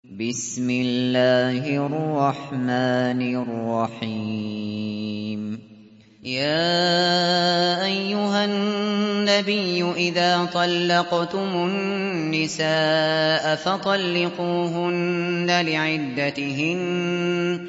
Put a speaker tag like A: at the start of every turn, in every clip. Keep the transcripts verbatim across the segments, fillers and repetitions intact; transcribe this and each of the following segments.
A: بسم الله الرحمن الرحيم يا أيها النبي إذا طلقتم النساء فطلقوهن لعدتهن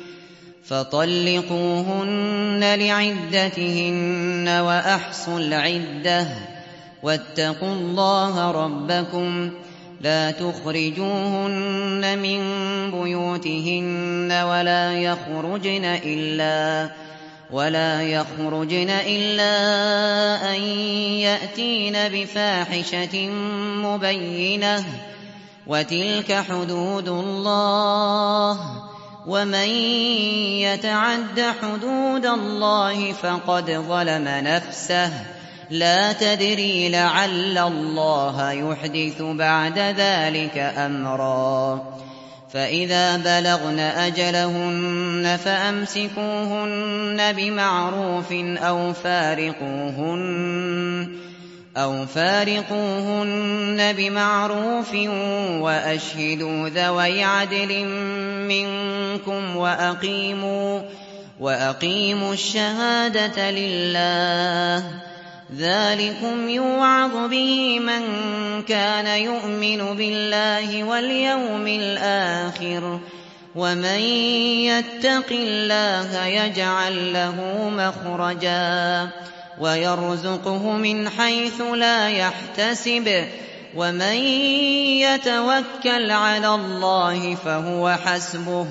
A: فطلقوهن لعدتهن وأحصوا العدة واتقوا الله ربكم لا تخرجوهن من بيوتهن ولا يخرجن إلا ولا يخرجن إلا أن يأتين بفاحشة مبينة وتلك حدود الله ومن يتعد حدود الله فقد ظلم نفسه لا تدري لعل الله يحدث بعد ذلك أمرا فإذا بلغن أجلهن فأمسكوهن بمعروف أو فارقوهن أو فارقوهن بمعروف وأشهدوا ذوي عدل منكم وأقيموا وأقيموا الشهادة لله ذلكم يوعظ به من كان يؤمن بالله واليوم الآخر ومن يتق الله يجعل له مخرجا ويرزقه من حيث لا يحتسب ومن يتوكل على الله فهو حسبه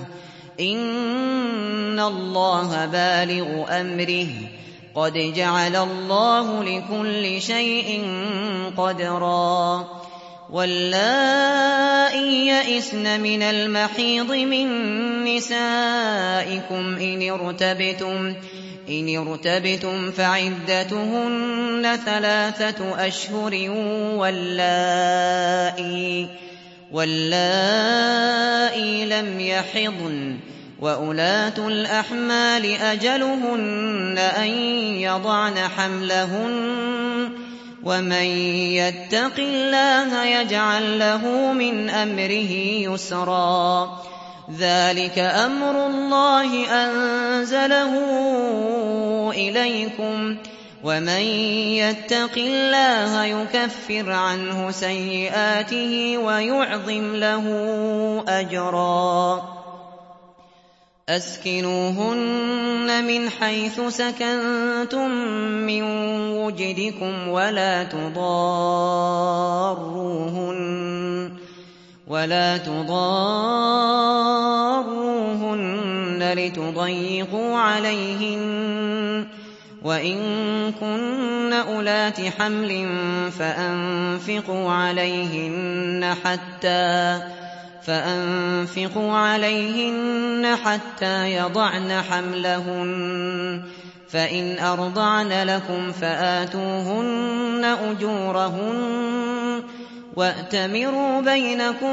A: إن الله بالغ أمره قد جعل الله لكل شيء قدرا واللائي يئسن من المحيض من نسائكم إن ارتبتم إن ارتبتم فعدتهن ثلاثة أشهر واللائي واللائي لم يحضن وأولاة الأحمال أجلهن أن يضعن حملهن ومن يتق الله يجعل له من أمره يسرا ذلك أمر الله أنزله إليكم ومن يتق الله يكفر عنه سيئاته ويعظم له أجرا أسكنوهن من حيث سكنتم من وجدكم ولا تضاروهن ولا تضاروهن لتضيقوا عليهن وإن كن أولات حمل فأنفقوا عليهن حتى فأنفقوا عليهن حتى يضعن حملهن فإن أرضعن لكم فآتوهن أجورهن وأتمروا بينكم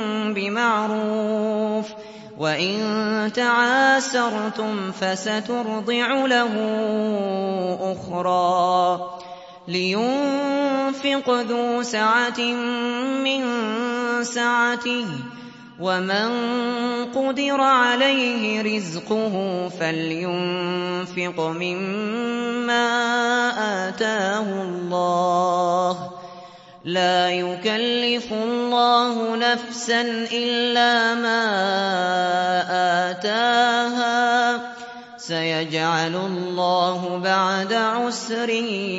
A: بمعروف وإن تعاسرتم فسترضع له أخرى لينفق ذو سعة من سعته ومن قدر عليه رزقه فلينفق مما آتاه الله لا يكلف الله نفسا إلا ما آتاها سيجعل الله بعد عسر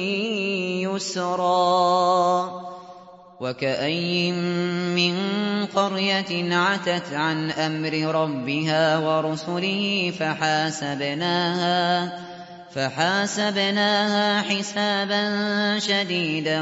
A: يسرا وكأين من قرية عتت عن أمر ربها ورسله فحاسبناها فحاسبناها حسابا شديدا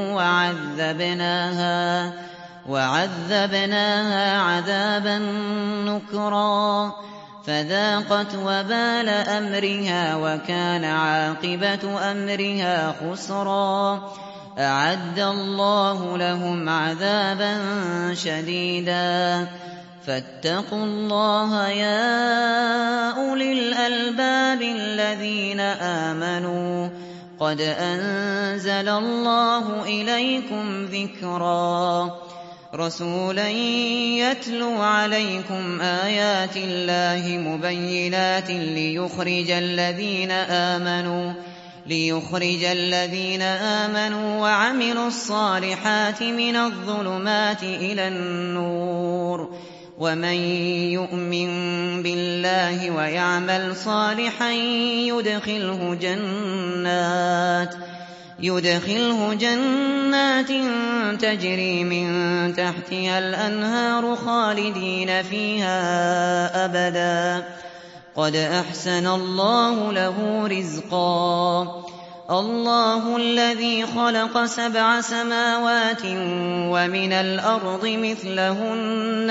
A: وعذبناها وعذبناها عذابا نكرا فذاقت وبال أمرها وكان عاقبة أمرها خسرا أعد الله لهم عذابا شديدا فاتقوا الله يا أولي الألباب الذين آمنوا قد أنزل الله إليكم ذكرا رَسُولًا يَتْلُو عَلَيْكُمْ آيَاتِ اللَّهِ مُبَيِّنَاتٍ لِّيُخْرِجَ الَّذِينَ آمَنُوا لِيُخْرِجَ الَّذِينَ آمَنُوا وَعَمِلُوا الصَّالِحَاتِ مِنَ الظُّلُمَاتِ إِلَى النُّورِ ۚ وَمَن يُؤْمِن بِاللَّهِ وَيَعْمَلْ صَالِحًا يُدْخِلْهُ جَنَّاتٍ يُدْخِلْهُ جَنَّاتٍ تَجْرِي مِن تَحْتِهَا الْأَنْهَارُ خَالِدِينَ فِيهَا أَبَدًا ۖ قَدْ أَحْسَنَ اللَّهُ لَهُ رِزْقًا. اللَّهُ الَّذِي خَلَقَ سَبْعَ سَمَاوَاتٍ وَمِنَ الْأَرْضِ مِثْلَهُنَّ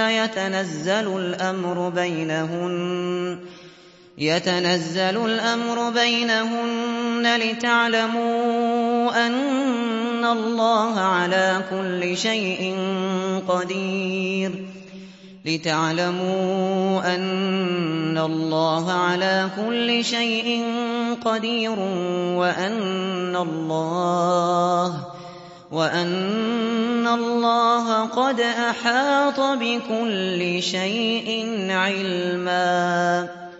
A: يَتَنَزَّلُ الْأَمْرُ بَيْنَهُنَّ لِتَعْلَمُوا أَنَّ اللَّهَ عَلَىٰ كُلِّ شَيْءٍ قَدِيرٌ لِتَعْلَمُوا أَنَّ اللَّهَ عَلَىٰ كُلِّ شَيْءٍ قَدِيرٌ وَأَنَّ اللَّهَ وَأَنَّ اللَّهَ قَدْ أَحَاطَ بِكُلِّ شَيْءٍ عِلْمًا.